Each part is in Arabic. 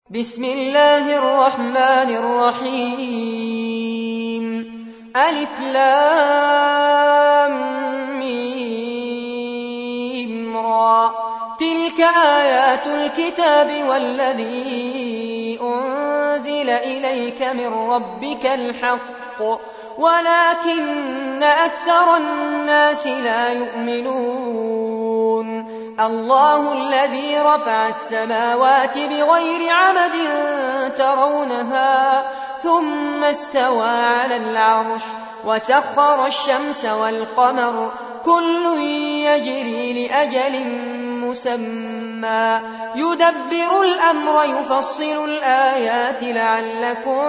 بسم الله الرحمن الرحيم. ألف لام ميم را. تلك آيات الكتاب والذي أنزل إليك من ربك الحق ولكن أكثر الناس لا يؤمنون. الله الذي رفع السماوات بغير عمد ترونها ثم استوى على العرش وسخر الشمس والقمر كل يجري لأجل مسمى يدبر الأمر يفصل الآيات لعلكم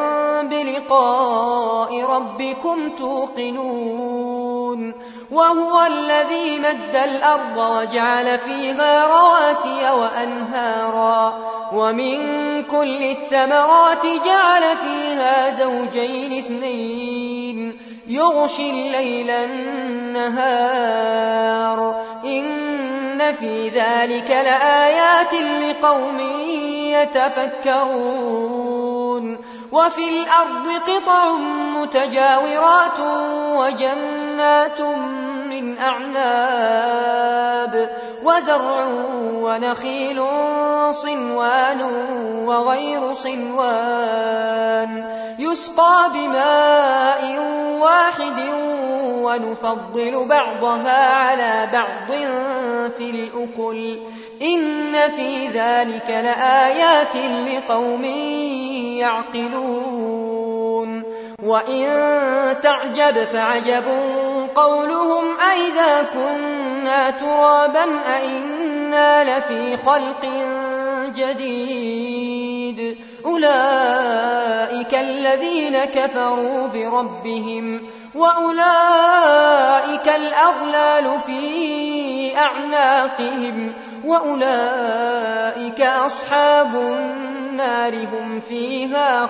بلقاء ربكم توقنون. وهو الذي مد الأرض وجعل فيها رواسي وأنهارا ومن كل الثمرات جعل فيها زوجين اثنين يغشي الليل النهار إن في ذلك لآيات لقوم يتفكرون. وفي الأرض قطع متجاورات وجنات من أعناب وزرع ونخيل صنوان وغير صنوان يسقى بماء واحد ونفضل بعضها على بعض في الأكل إن في ذلك لآيات لقوم يعقلون. وإن تعجب فعجب قولهم أئذا كنا ترابا أئنا لفي خلق جديد أولئك الذين كفروا بربهم وأولئك الأغلال في أعناقهم وأولئك أصحاب النار هم فيها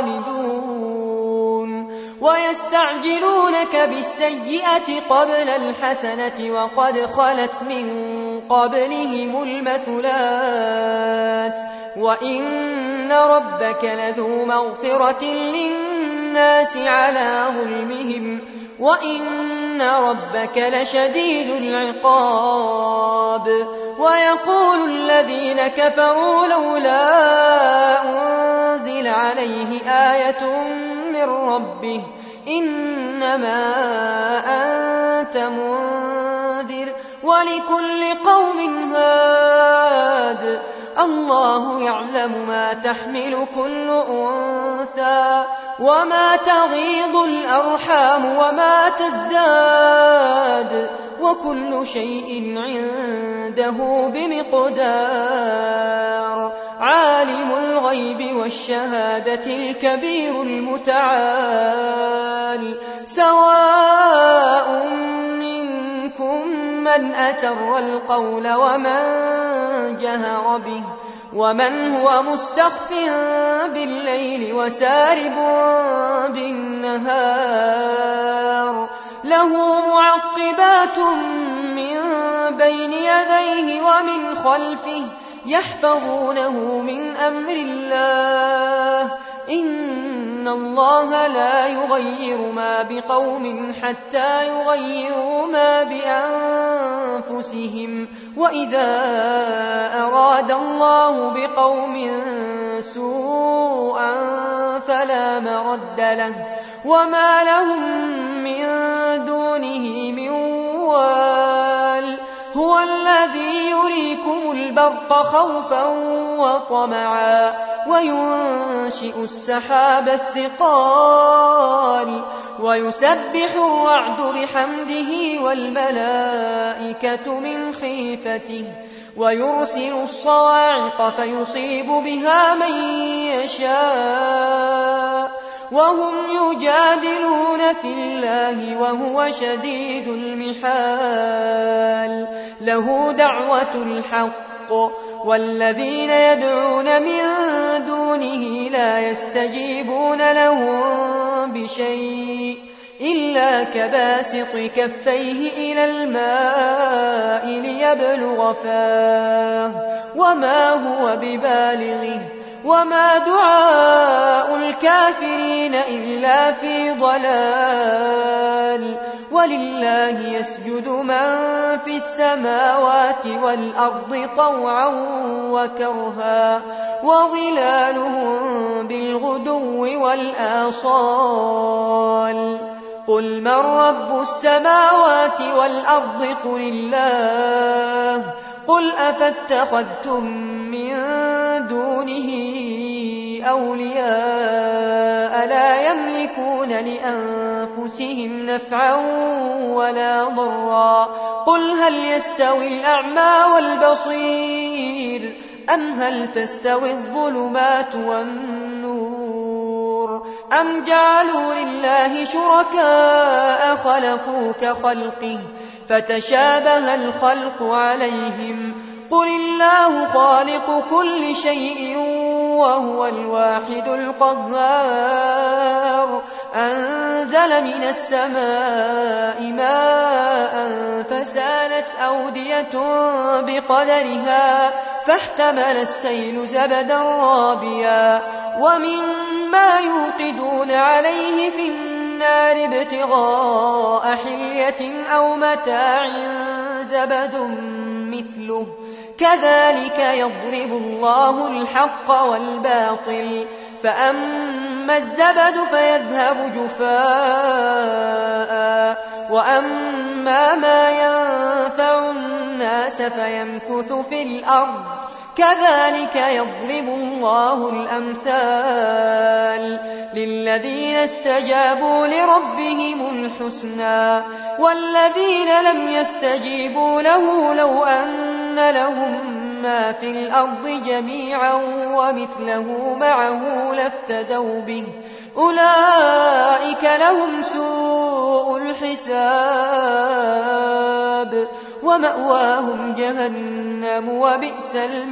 خالدون. ويستعجلونك بالسيئة قبل الحسنة وقد خلت من قبلهم المثلات وإن ربك لذو مغفرة للناس على ظلمهم وإن ربك لشديد العقاب. ويقول الذين كفروا لولا أنزل عليه آية من ربه إنما أنت منذر ولكل قوم هاد الله يعلم ما تحمل كل أنثى وما تغيض الأرحام وما تزداد وكل شيء عنده بمقدار. عالم الغيب والشهادة الكبير المتعال سواء منكم من أسر القول ومن جهر به ومن هو مستخف بالليل وسارب بالنهار له معقبات من بين يديه ومن خلفه يحفظونه من أمر الله إن الله لا يغير ما بقوم حتى يغيروا ما بأنفسهم وإذا أراد الله بقوم سوءا فلا مرد له وما لهم من دونه من وال. هو الذي يريكم البرق خوفا وطمعا وينشئ السحاب الثقال ويسبح الرعد بحمده والملائكة من خيفته ويرسل الصواعق فيصيب بها من يشاء وهم يجادلون في الله وهو شديد المحال. له دعوة الحق والذين يدعون من دونه لا يستجيبون لهم بشيء إلا كباسط كفيه إلى الماء ليبلغ فاه وما هو ببالغه وما دعاء الكافرين إلا في ضلال ولله يسجد من في السماوات والأرض طوعا وكرها وظلالهم بالغدو والآصال قل من رب السماوات والأرض قل الله قل أفاتخذتم من دونه أولياء لا يملكون لأنفسهم نفعا ولا ضرا قل هل يستوي الأعمى والبصير أم هل تستوي الظلمات والنور أم جعلوا لله شركاء خلقوا كخلقه فتشابه الخلق عليهم قل الله خالق كل شيء وهو الواحد القهار أنزل من السماء ماء فسالت أودية بقدرها فاحتمل السيل زبدا رابيا ومما يوقدون عليه في النار ابتغاء حلية أو متاع زبد مثله كذلك يضرب الله الحق والباطل فأما الزبد فيذهب جفاء وأما ما ينفع الناس فيمكث في الأرض كذلك يضرب الله الأمثال للذين استجابوا لربهم الحسنى والذين لم يستجيبوا له لو أن لهم ما في الأرض جميعا ومثله معه لافتدوا به أولئك لهم سوء الحساب ومأواهم جهنم وبئس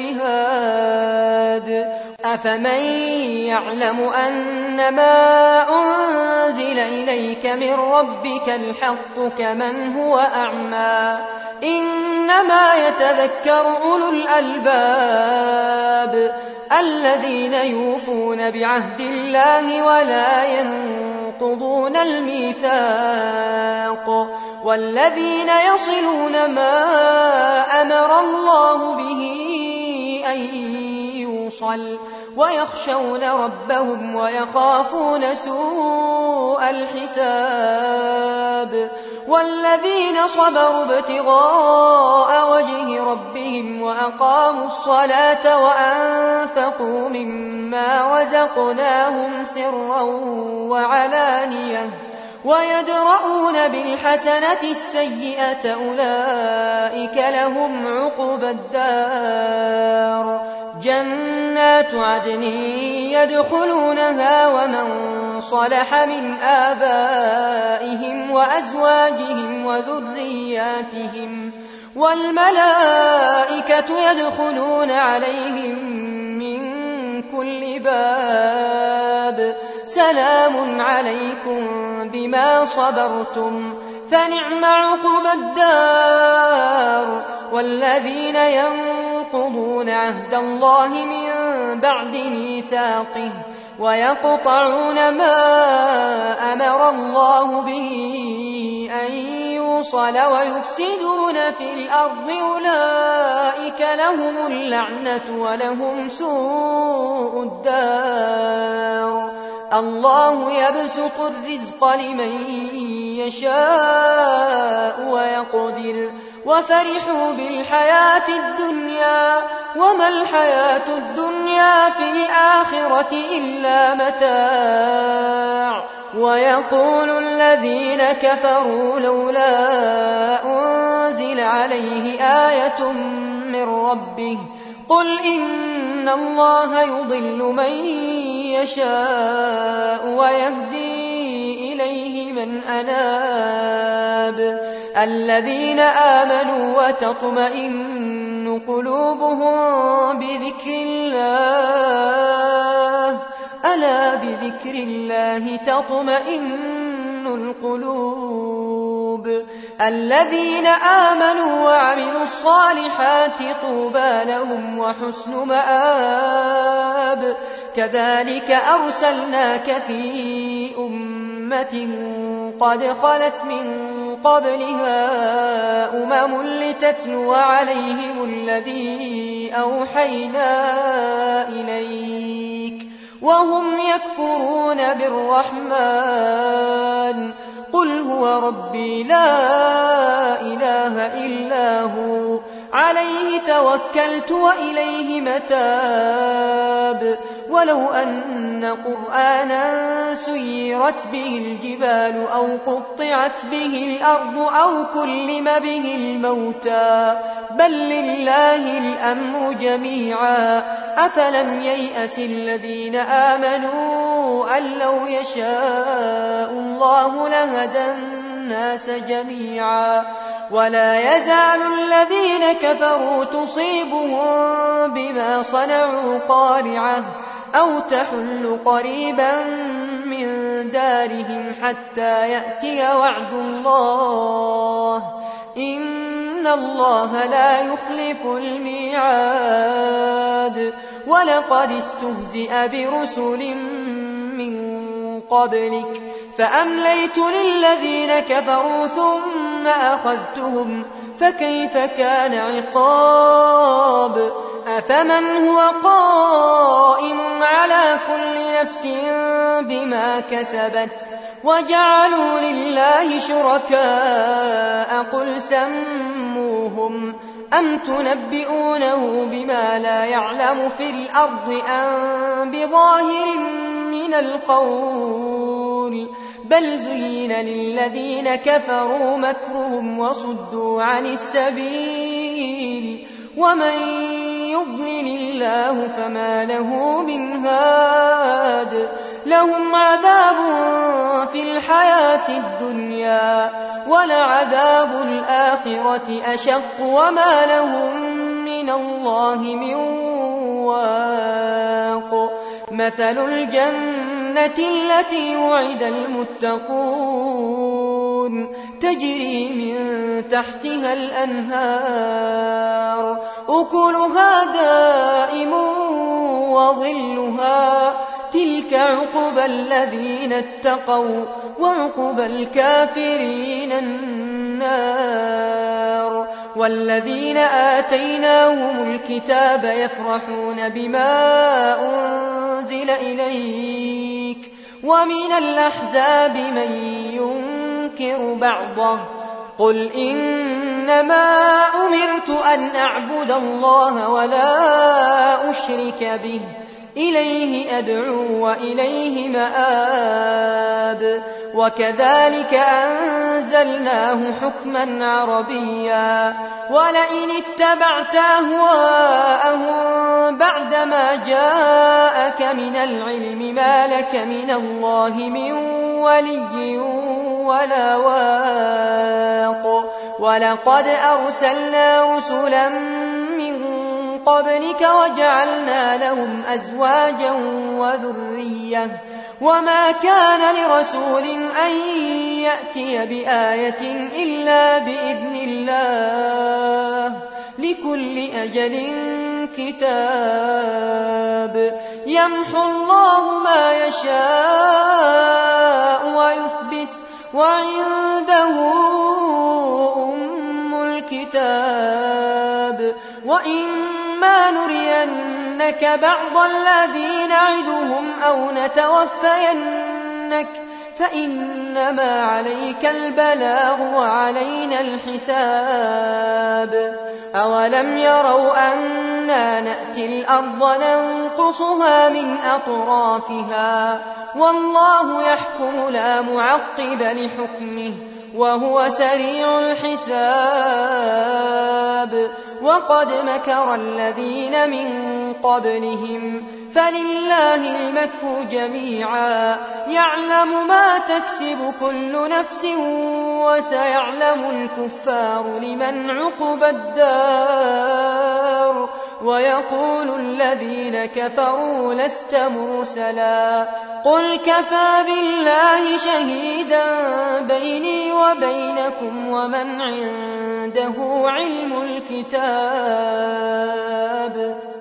المهاد أفمن يعلم أنما أنزل إليك من ربك الحق كمن هو أعمى إنما يتذكر أولو الألباب الذين يوفون بعهد الله ولا ينقضون الميثاق والذين يصلون ما أمر الله به أن يوصل ويخشون ربهم ويخافون سوء الحساب والذين صبروا ابتغاء وجه ربهم وأقاموا الصلاة وأنفقوا مما رزقناهم سرا وعلانية ويدرؤون بالحسنة السيئة أولئك لهم عقبى الدار جنات عدن يدخلونها ومن صلح من آبائهم وأزواجهم وذرياتهم والملائكة يدخلون عليهم من كل باب سلام عليكم بما صبرتم فنعم عقبى الدار والذين ينقضون عهد الله من بعد ميثاقه ويقطعون ما أمر الله به أن يوصل ويفسدون في الأرض أولئك لهم اللعنة ولهم سوء الدار الله يبسط الرزق لمن يشاء ويقدر وفرحوا بالحياة الدنيا وما الحياة الدنيا في الآخرة إلا متاع ويقول الذين كفروا لولا أنزل عليه آية من ربه قل إن الله يضل من يشاء ويهدي إليه من أناب الذين آمنوا وتطمئن قلوبهم بذكر الله ألا بذكر الله تطمئن القلوب الذين آمنوا وعملوا الصالحات طوبى لهم وحسن مآب كذلك أرسلناك في أمة قد خلت من قبلها لتتلو عليهم الذي أوحينا إليك وهم يكفرون بالرحمن قل هو ربي لا إله إلا هو عليه توكلت وإليه متاب ولو أن قرآنا سيرت به الجبال أو قطعت به الأرض أو كلم به الموتى بل لله الأمر جميعا أفلم ييأس الذين آمنوا أن لو يشاء الله لهدى الناس جميعا ولا يزال الذين كفروا تصيبهم بما صنعوا قارعة أو تحل قريبا من دارهم حتى يأتي وعد الله إن الله لا يخلف الميعاد ولقد استهزئ برسل من قبلك فأمليت للذين كفروا ثم أخذتهم فكيف كان عقاب أفمن هو قائم على كل نفس بما كسبت وجعلوا لله شركاء قل سموهم أم تنبئونه بما لا يعلم في الأرض أم بظاهر من القول بل زين للذين كفروا مكرهم وصدوا عن السبيل ومن يضلل الله فما له من هاد لهم عذاب في الحياة الدنيا ولعذاب الآخرة أشق وما لهم من الله من واق مثل الجنة التي وعد المتقون تجري من تحتها الأنهار أكلها دائم وظلها تلك عقبى الذين اتقوا وعقبى الكافرين النار والذين آتيناهم الكتاب يفرحون بما أنزل إليك ومن الأحزاب من ينكر بعضه قل إنما أمرت أن أعبد الله ولا أشرك به إليه أدعو وإليه مآب وكذلك أنزلناه حكما عربيا ولئن اتبعت أهواءهم بعدما جاءك من العلم ما لك من الله من ولي ولا واق ولقد أرسلنا رسلا من قبلك وجعلنا لهم أزواجا وذرية وما كان لرسول أن يأتي بآية إلا بإذن الله لكل أجل كتاب يمحو الله ما يشاء ويثبت وعنده أم الكتاب وإما نرينك بعض الذين نعدهم أو نتوفينك فإنما عليك البلاغ وعلينا الحساب أولم يروا أنا نأتي الأرض ننقصها من أطرافها والله يحكم لا معقب لحكمه وهو سريع الحساب وقد مكر الذين من قبلهم فلله المكر جميعا يعلم ما تكسب كل نفس وسيعلم الكفار لمن عقبى الدار ويقول الذين كفروا لست مرسلا قل كفى بالله شهيدا بيني وبينكم ومن عنده علم الكتاب